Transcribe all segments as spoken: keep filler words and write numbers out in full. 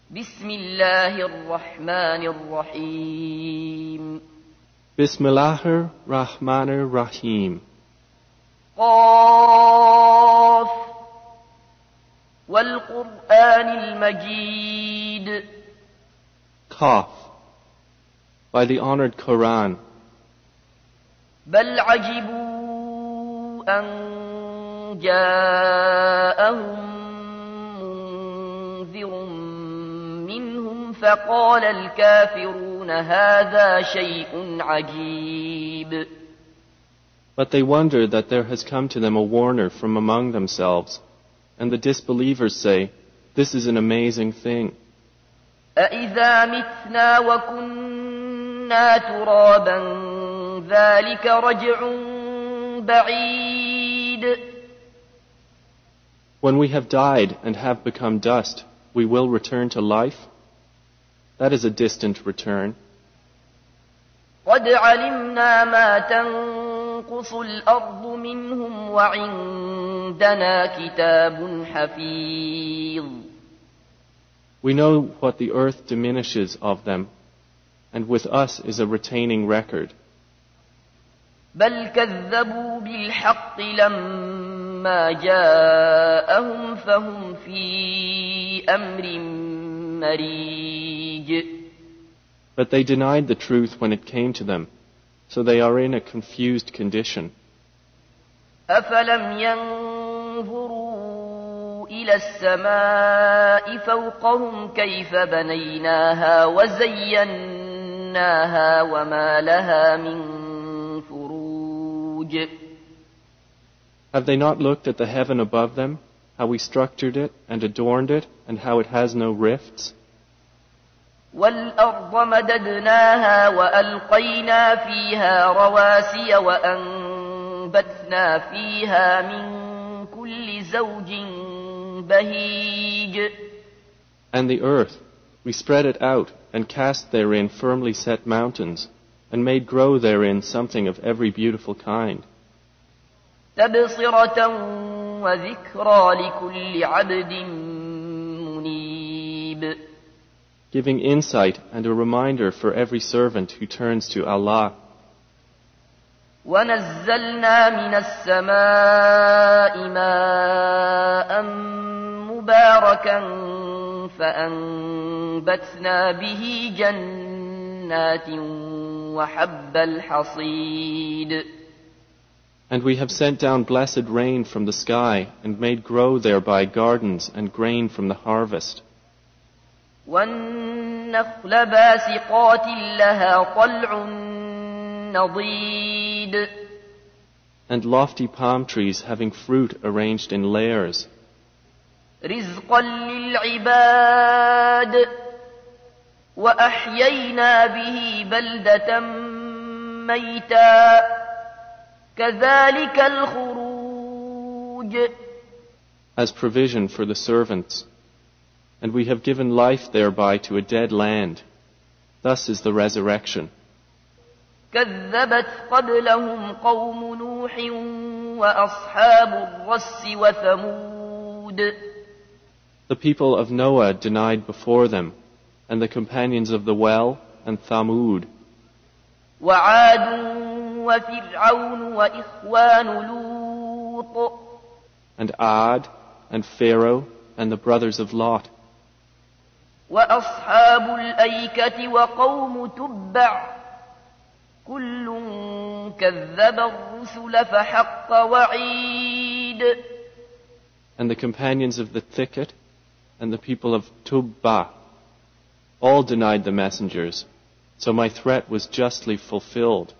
بسم الله الرحمن الرحيم Bismillahir Rahmanir Rahim. قاف والقرآن المجيد. Qaf, by the honored Quran. بل عجبوا أن جاءهم منذر منهم فقال الكافرون هذا شيء عجيب. But they wonder that there has come to them a warner from among themselves, and the disbelievers say, this is an amazing thing. أَإِذَا مِتْنَا وَكُنَّا تُرَابًا ذَلِكَ رَجْعٌ بَعِيدٌ. When we have died and have become dust, we will return to life? That is a distant return. قَدْ عَلِمْنَا مَا تَنقُصُ الْأَرْضُ مِنْهُمْ وَعِندَنَا كِتَابٌ حَفِيظٌ. We know what the earth diminishes of them, and with us is a retaining record. بل كذبوا بالحق لما جاءهم فهم في أمر مريج. But they denied the truth when it came to them, so they are in a confused condition. أفلم ينظروا إلى السماء فوقهم كيف بنيناها وزيناها وما لها من فروج. Have they not looked at the heaven above them, how we structured it and adorned it, and how it has no rifts? والأرض مددناها وألقينا فيها رواسي وأنبتنا فيها من كل زوج بهيج. And the earth, we spread it out and cast therein firmly set mountains, and made grow therein something of every beautiful kind. تبصرة وذكرى لكل عبد منيب. Giving insight and a reminder for every servant who turns to Allah. ونزلنا من السماء ماء مباركا فأنبتنا به جنات وحب الحصيد. And we have sent down blessed rain from the sky and made grow thereby gardens and grain from the harvest. والنخل باسقات لها طلع نضيد. And lofty palm trees having fruit arranged in layers. رزقا للعباد وأحيينا به بلدة ميتا كذلك الخروج. As provision for the servants. And we have given life thereby to a dead land. Thus is the resurrection. كذبت قبلهم قوم نوح وأصحاب الرس وثمود. The people of Noah denied before them, and the companions of the well and Thamud. وعاد وفرعون وإخوان لوط. And Ad and Pharaoh and the brothers of Lot. وأصحاب الأيكة وقوم تبع كل كذب الرسل فحق وعيد. And the companions of the thicket and the people of Tubba all denied the messengers, so my threat was justly fulfilled.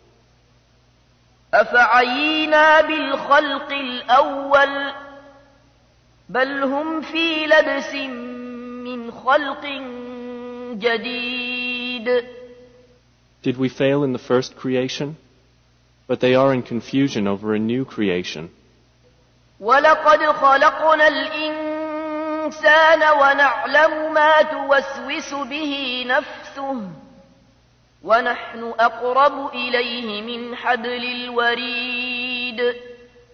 أفعينا بالخلق الأول بل هم في لبس من خلق جديد. Did we fail in the first creation? But they are in confusion over a new creation. ولقد خلقنا الإنسان ونعلم ما توسوس به نفسه ونحن أقرب إليه من حبل الوريد.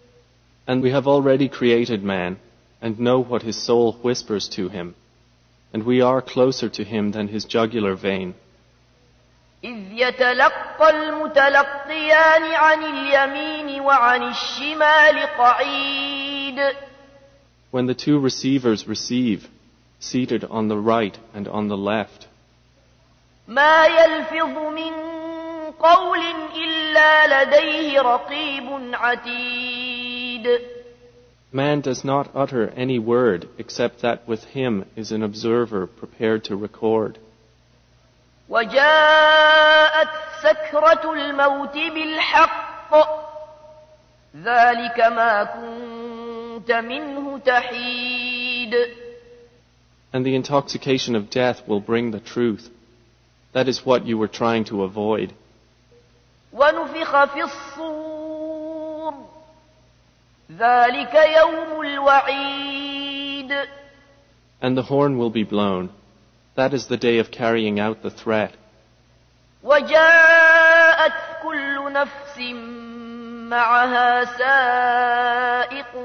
And we have already created man, and know what his soul whispers to him. and we are closer to him than his jugular vein. إذ يتلقى المتلقيان عن اليمين وعن الشمال قعيد. When the two receivers receive, seated on the right and on the left. ما يلفظ من قول إلا لديه رقيب عتيد. Man does not utter any word except that with him is an observer prepared to record. وجاءت سكرة الموت بالحق ذلك ما كنت منه تحيد. And the intoxication of death will bring the truth. That is what you were trying to avoid. ونفخ في الصور ذلك يوم الوعيد. And the horn will be blown. That is the day of carrying out the threat. وجاءت كل نفس معها سائق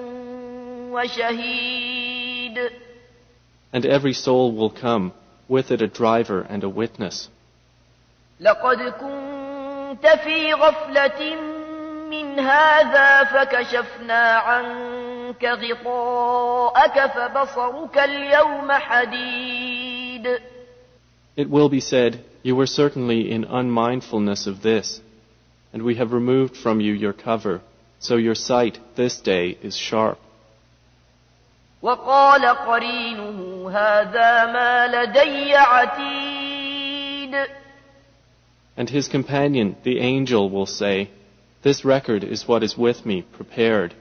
وشهيد. And every soul will come, with it a driver and a witness. لقد كنت في غفلة من هذا فكشفنا عنك غطاءك فبصرك اليوم حديد. It will be said, you were certainly in unmindfulness of this, and we have removed from you your cover, so your sight this day is sharp. وقال قرينه هذا ما لدي عتيد. And his companion, the angel, will say, this record is what is with me, prepared.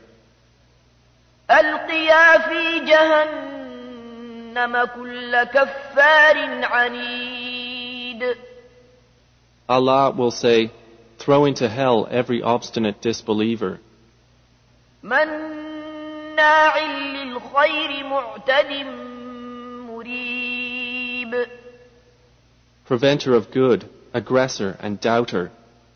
ألقيا في جهنم كل كفار عنيد. Allah will say, throw into hell every obstinate disbeliever. مناع للخير معتد مريب. Preventer of good, aggressor and doubter.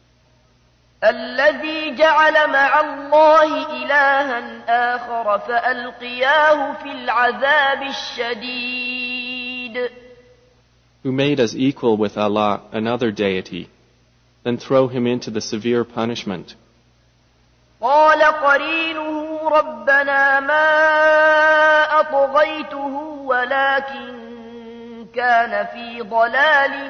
الذي جعل مع الله إلها آخر فألقياه في العذاب الشديد. Who made us equal with Allah another deity, then throw him into the severe punishment. قال قرينه ربنا ما أطغيته ولكن كان في ضلال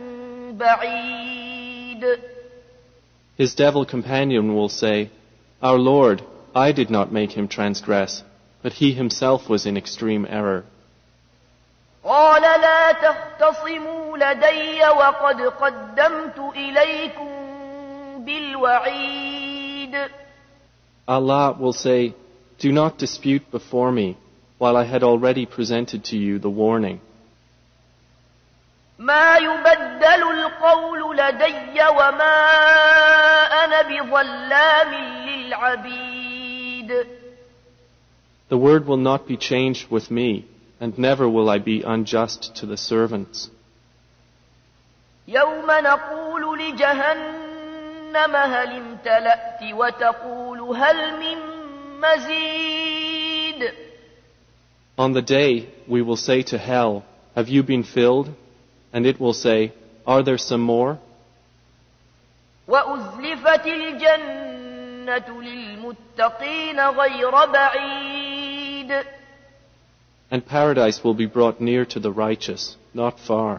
بعيد. His devil companion will say, our Lord, I did not make him transgress, but he himself was in extreme error. قال لا تختصموا لدي وقد قدمت إليكم بالوعيد. Allah will say, do not dispute before me, while I had already presented to you the warning. ما يبدل القول لدي وما أنا بظلام للعبيد. The word will not be changed with me, and never will I be unjust to the servants. يوم نقول لجهنم هل امتلأت وتقول هل من مزيد. On the day we will say to hell, have you been filled? And it will say, are there some more? وأزلفت الجنة للمتقين غير بعيد. And paradise will be brought near to the righteous, not far.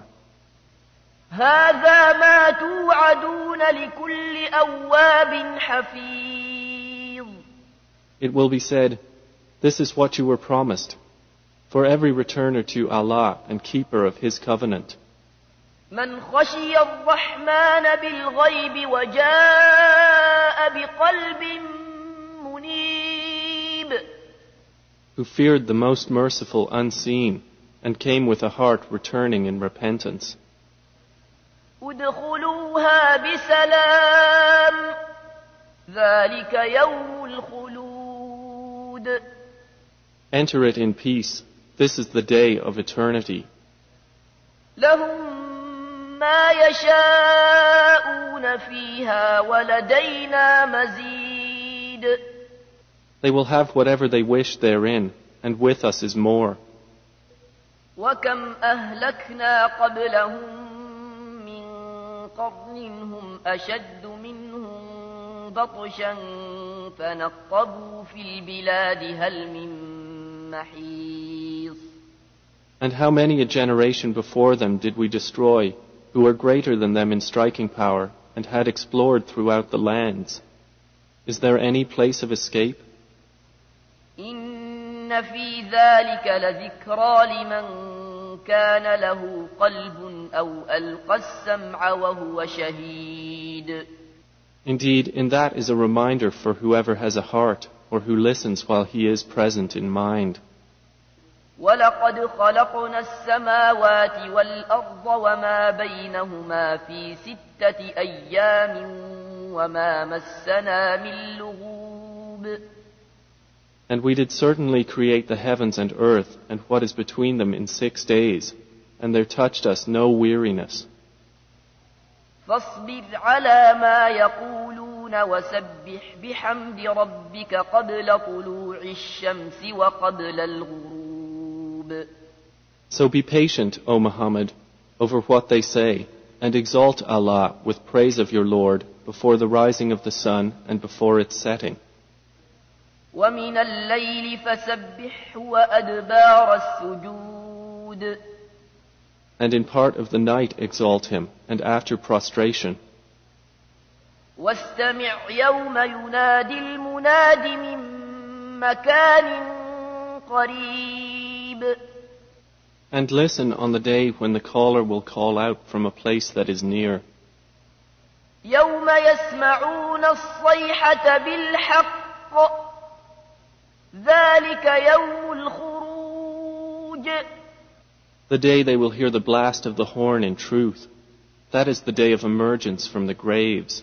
هذا ما توعدون لكل أواب حفيظ. It will be said, this is what you were promised, for every returner to Allah and keeper of His covenant. من خشي الرحمن بالغيب وجاء بقلب منيب. Who feared the most merciful unseen and came with a heart returning in repentance. ادخلوها بسلام ذلك يوم الخلود. Enter it in peace. This is the day of eternity. لهم ما يشاءون فيها ولدينا مزيد. They will have whatever they wish therein, and with us is more. وكم أهلكنا قبلهم من قرن هم أشد منهم بطشا فنقبوا في البلاد هل من محيص. And how many a generation before them did we destroy, who were greater than them in striking power, and had explored throughout the lands? Is there any place of escape? إن في ذلك لذكرى لمن كان له قلب أو ألقى السمع وهو شهيد. Indeed, in that is a reminder for whoever has a heart, or who listens while he is present in mind. ولقد خلقنا السماوات والأرض وما بينهما في ستة أيام وما مسنا من لغوب. And we did certainly create the heavens and earth and what is between them in six days, and there touched us no weariness. فاصبر على ما يقولون وسبح بحمد ربك قبل طلوع الشمس وقبل الغروب. So be patient, O Muhammad, over what they say, and exalt Allah with praise of your Lord before the rising of the sun and before its setting. ومن الليل فسبحه وأدبار السجود. And in part of the night exalt him, and after prostration. واستمع يوم ينادي المناد من مكان قريب. And listen on the day when the caller will call out from a place that is near. يوم يسمعون الصيحة بالحق ذلك يوم الخروج. The day they will hear the blast of the horn in truth. That is the day of emergence from the graves.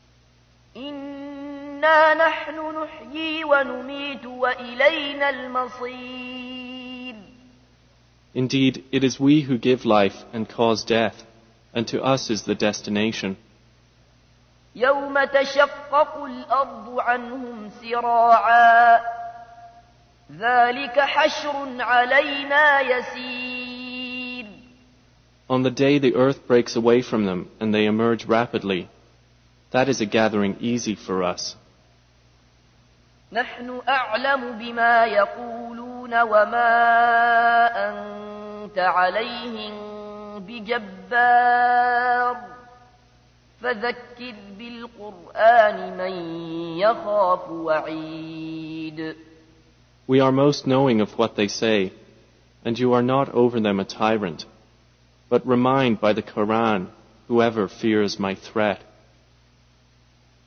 إنا نحن نحيي ونميت وإلينا المصير. Indeed, it is we who give life and cause death, and to us is the destination. يوم تشقق الأرض عنهم سراعا ذلك حشر علينا يسير. On the day the earth breaks away from them and they emerge rapidly, that is a gathering easy for us. نحن أعلم بما يقولون وما أنت عليهم بجبار فذكر بالقرآن من يخاف وعيد. We are most knowing of what they say, and you are not over them a tyrant, but remind by the Quran whoever fears my threat.